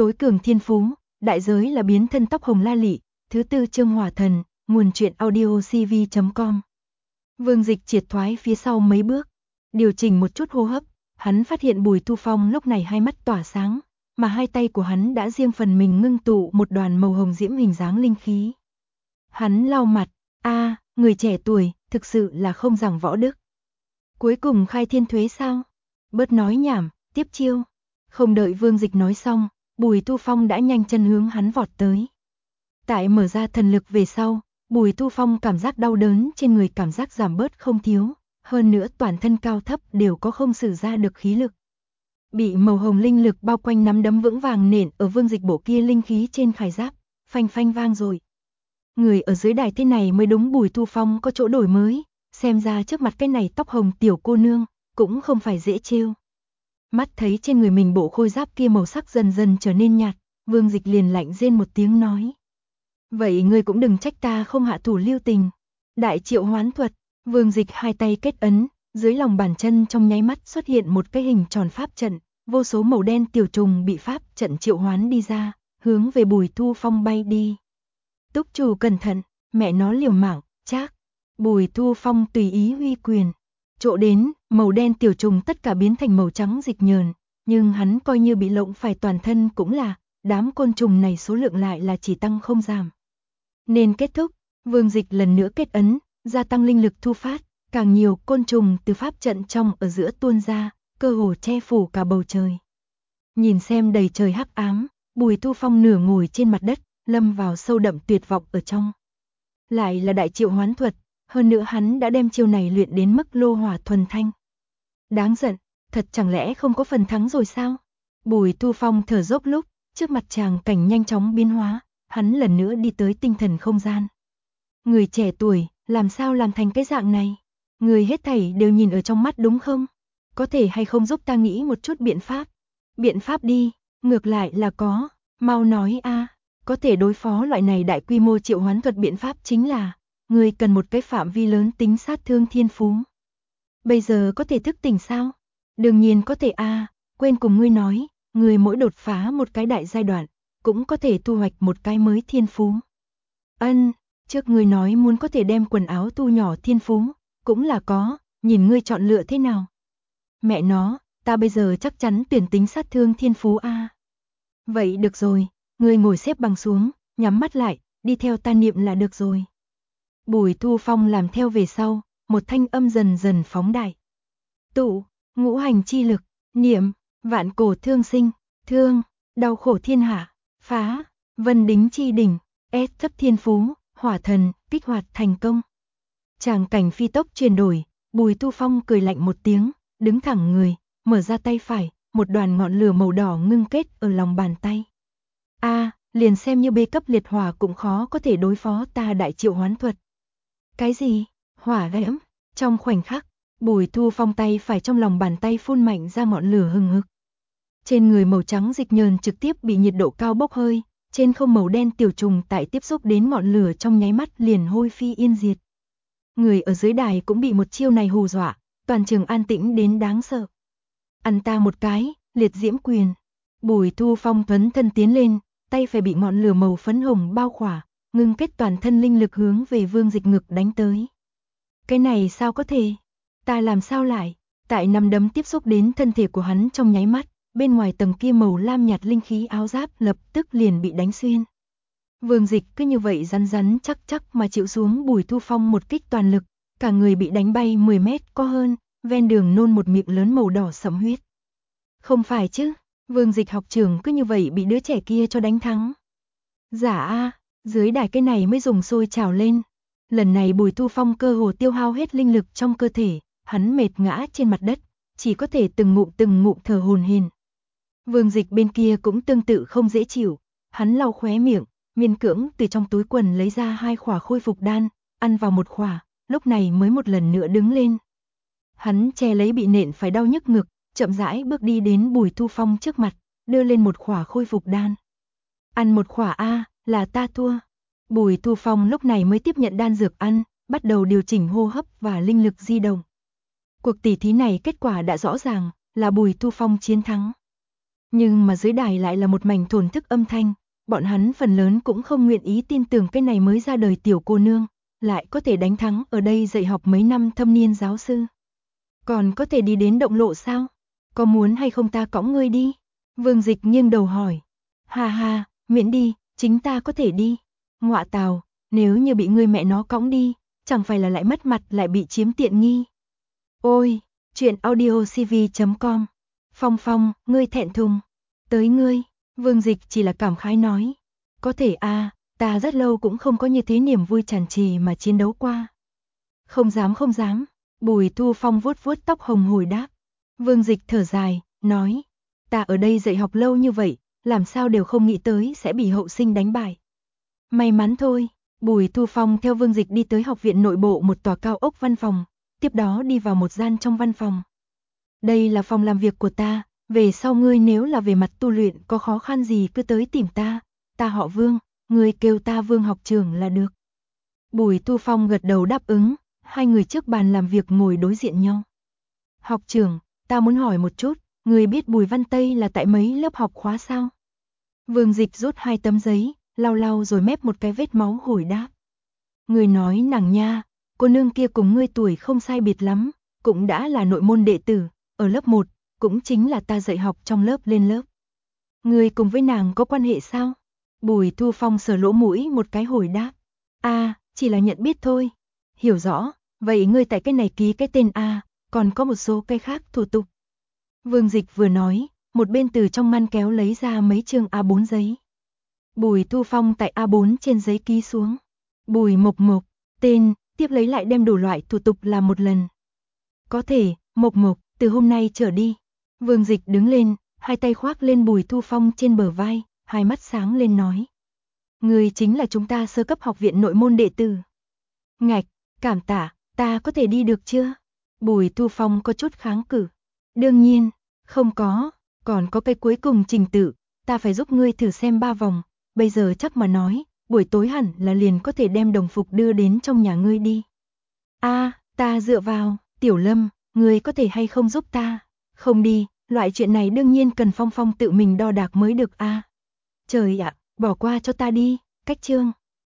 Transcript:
Tối cường thiên phú, đại giới là biến thân tóc hồng la lị. Thứ tư chương hỏa thần, nguồn truyện audio cv.com. Vương Dịch triệt thoái phía sau mấy bước, điều chỉnh một chút hô hấp, hắn phát hiện Bùi Tu Phong lúc này hai mắt tỏa sáng, mà hai tay của hắn đã riêng phần mình ngưng tụ một đoàn màu hồng diễm hình dáng linh khí. Hắn lau mặt, người trẻ tuổi, thực sự là không giảng võ đức. Cuối cùng khai thiên thuế sao? Bớt nói nhảm, tiếp chiêu. Không đợi Vương Dịch nói xong, Bùi Tu Phong đã nhanh chân hướng hắn vọt tới. Tại mở ra thần lực về sau, Bùi Tu Phong cảm giác đau đớn trên người cảm giác giảm bớt không thiếu, hơn nữa toàn thân cao thấp đều có không sử ra được khí lực. Bị màu hồng linh lực bao quanh nắm đấm vững vàng nện ở Vương Dịch bộ kia linh khí trên khải giáp, phanh phanh vang rồi. Người ở dưới đài thế này mới đúng, Bùi Tu Phong có chỗ đổi mới, xem ra trước mặt cái này tóc hồng tiểu cô nương, cũng không phải dễ trêu. Mắt thấy trên người mình bộ khôi giáp kia màu sắc dần dần trở nên nhạt, Vương Dịch liền lạnh rên một tiếng nói. Vậy ngươi cũng đừng trách ta không hạ thủ lưu tình. Đại triệu hoán thuật, Vương Dịch hai tay kết ấn, dưới lòng bàn chân trong nháy mắt xuất hiện một cái hình tròn pháp trận, vô số màu đen tiểu trùng bị pháp trận triệu hoán đi ra, hướng về Bùi Tu Phong bay đi. Túc chủ cẩn thận, mẹ nó liều mạng, chác. Bùi Tu Phong tùy ý huy quyền. Chỗ đến, màu đen tiểu trùng tất cả biến thành màu trắng dịch nhờn, nhưng hắn coi như bị lộng phải toàn thân cũng là, đám côn trùng này số lượng lại là chỉ tăng không giảm. Nên kết thúc, Vương Dịch lần nữa kết ấn, gia tăng linh lực thu phát, càng nhiều côn trùng từ pháp trận trong ở giữa tuôn ra, cơ hồ che phủ cả bầu trời. Nhìn xem đầy trời hắc ám, Bùi Tu Phong nửa ngồi trên mặt đất, lâm vào sâu đậm tuyệt vọng ở trong. Lại là đại triệu hoán thuật, hơn nữa hắn đã đem chiêu này luyện đến mức lô hỏa thuần thanh. Đáng giận, thật chẳng lẽ không có phần thắng rồi sao? Bùi Tu Phong thở dốc lúc, trước mặt tràng cảnh nhanh chóng biến hóa, hắn lần nữa đi tới tinh thần không gian. Người trẻ tuổi, làm sao làm thành cái dạng này? Người hết thảy đều nhìn ở trong mắt đúng không? Có thể hay không giúp ta nghĩ một chút biện pháp? Biện pháp đi, ngược lại là có, mau nói có thể đối phó loại này đại quy mô triệu hoán thuật biện pháp chính là, người cần một cái phạm vi lớn tính sát thương thiên phú. Bây giờ có thể thức tỉnh sao? Đương nhiên có thể quên cùng ngươi nói, người mỗi đột phá một cái đại giai đoạn, cũng có thể thu hoạch một cái mới thiên phú. Trước ngươi nói muốn có thể đem quần áo thu nhỏ thiên phú, cũng là có, nhìn ngươi chọn lựa thế nào. Mẹ nó, ta bây giờ chắc chắn tuyển tính sát thương thiên phú Vậy được rồi, ngươi ngồi xếp bằng xuống, nhắm mắt lại, đi theo ta niệm là được rồi. Bùi Tu Phong làm theo về sau, một thanh âm dần dần phóng đại. Tụ, ngũ hành chi lực, niệm, vạn cổ thương sinh, thương, đau khổ thiên hạ, phá, vân đính chi đỉnh, cấp thiên phú, hỏa thần, kích hoạt thành công. Tràng cảnh phi tốc chuyển đổi, Bùi Tu Phong cười lạnh một tiếng, đứng thẳng người, mở ra tay phải, một đoàn ngọn lửa màu đỏ ngưng kết ở lòng bàn tay. Liền xem như bê cấp liệt hỏa cũng khó có thể đối phó ta đại triệu hoán thuật. Cái gì? Hỏa diễm? Trong khoảnh khắc, Bùi Tu Phong tay phải trong lòng bàn tay phun mạnh ra ngọn lửa hừng hực. Trên người màu trắng dịch nhờn trực tiếp bị nhiệt độ cao bốc hơi, trên không màu đen tiểu trùng tại tiếp xúc đến ngọn lửa trong nháy mắt liền hôi phi yên diệt. Người ở dưới đài cũng bị một chiêu này hù dọa, toàn trường an tĩnh đến đáng sợ. Ăn ta một cái, liệt diễm quyền. Bùi Tu Phong thuấn thân tiến lên, tay phải bị ngọn lửa màu phấn hồng bao khỏa, ngưng kết toàn thân linh lực hướng về Vương Dịch ngực đánh tới. Cái này sao có thể? Ta làm sao lại? Tại nắm đấm tiếp xúc đến thân thể của hắn trong nháy mắt, bên ngoài tầng kia màu lam nhạt linh khí áo giáp lập tức liền bị đánh xuyên. Vương Dịch cứ như vậy rắn rắn chắc chắc mà chịu xuống Bùi Tu Phong một kích toàn lực, cả người bị đánh bay 10 mét có hơn, ven đường nôn một miệng lớn màu đỏ sẫm huyết. Không phải chứ, Vương Dịch học trưởng cứ như vậy bị đứa trẻ kia cho đánh thắng. Dạ dưới đài cái này mới dùng sôi trào lên. Lần này Bùi Tu Phong cơ hồ tiêu hao hết linh lực trong cơ thể, hắn mệt ngã trên mặt đất, chỉ có thể từng ngụm thở hổn hển. Vương Dịch bên kia cũng tương tự không dễ chịu, hắn lau khóe miệng, miễn cưỡng từ trong túi quần lấy ra 2 khỏa khôi phục đan, ăn vào một khỏa, lúc này mới một lần nữa đứng lên. Hắn che lấy bị nện phải đau nhức ngực, chậm rãi bước đi đến Bùi Tu Phong trước mặt, đưa lên một khỏa khôi phục đan. Ăn một khỏa là ta thua. Bùi Tu Phong lúc này mới tiếp nhận đan dược ăn, bắt đầu điều chỉnh hô hấp và linh lực di động. Cuộc tỷ thí này kết quả đã rõ ràng, là Bùi Tu Phong chiến thắng. Nhưng mà dưới đài lại là một mảnh thổn thức âm thanh, bọn hắn phần lớn cũng không nguyện ý tin tưởng cái này mới ra đời tiểu cô nương, lại có thể đánh thắng ở đây dạy học mấy năm thâm niên giáo sư. Còn có thể đi đến động lộ sao? Có muốn hay không ta cõng ngươi đi? Vương Dịch nghiêng đầu hỏi. Ha ha, miễn đi, chính ta có thể đi. Ngọa tào, nếu như bị ngươi mẹ nó cõng đi, chẳng phải là lại mất mặt lại bị chiếm tiện nghi. Ôi, chuyện audiocv.com. Phong Phong, ngươi thẹn thùng. Tới ngươi, Vương Dịch chỉ là cảm khái nói. Có thể ta rất lâu cũng không có như thế niềm vui tràn trề mà chiến đấu qua. Không dám. Bùi Thu Phong vuốt vuốt tóc hồng hồi đáp. Vương Dịch thở dài, nói. Ta ở đây dạy học lâu như vậy, làm sao đều không nghĩ tới sẽ bị hậu sinh đánh bại. May mắn thôi. Bùi Thu Phong theo Vương Dịch đi tới học viện nội bộ một tòa cao ốc văn phòng, tiếp đó đi vào một gian trong văn phòng. Đây là phòng làm việc của ta, về sau ngươi nếu là về mặt tu luyện có khó khăn gì cứ tới tìm ta họ Vương, ngươi kêu ta Vương học trưởng là được. Bùi Thu Phong gật đầu đáp ứng, hai người trước bàn làm việc ngồi đối diện nhau. Học trưởng, ta muốn hỏi một chút, ngươi biết Bùi Văn Tây là tại mấy lớp học khóa sao? Vương Dịch rút 2 tấm giấy, lau rồi mép một cái vết máu hồi đáp. Ngươi nói nàng nha, cô nương kia cùng ngươi tuổi không sai biệt lắm, cũng đã là nội môn đệ tử, ở lớp 1, cũng chính là ta dạy học trong lớp lên lớp. Ngươi cùng với nàng có quan hệ sao? Bùi Thu Phong sờ lỗ mũi một cái hồi đáp. Chỉ là nhận biết thôi. Hiểu rõ, vậy ngươi tại cái này ký cái tên còn có một số cái khác thủ tục. Vương Dịch vừa nói, một bên từ trong ngăn kéo lấy ra mấy chương A4 giấy. Bùi Thu Phong tại A4 trên giấy ký xuống. Bùi Mộc Mộc, tên, tiếp lấy lại đem đủ loại thủ tục làm một lần. Có thể, Mộc Mộc, từ hôm nay trở đi. Vương Dịch đứng lên, hai tay khoác lên Bùi Thu Phong trên bờ vai, hai mắt sáng lên nói. Người chính là chúng ta sơ cấp học viện nội môn đệ tử. Ngạch, cảm tạ, ta có thể đi được chưa? Bùi Thu Phong có chút kháng cự. Đương nhiên, không có, còn có cái cuối cùng trình tự, ta phải giúp ngươi thử xem 3 vòng, bây giờ chắc mà nói, buổi tối hẳn là liền có thể đem đồng phục đưa đến trong nhà ngươi đi. Ta dựa vào, Tiểu Lâm, ngươi có thể hay không giúp ta? Không đi, loại chuyện này đương nhiên cần Phong Phong tự mình đo đạc mới được Trời ạ, bỏ qua cho ta đi, cách chương.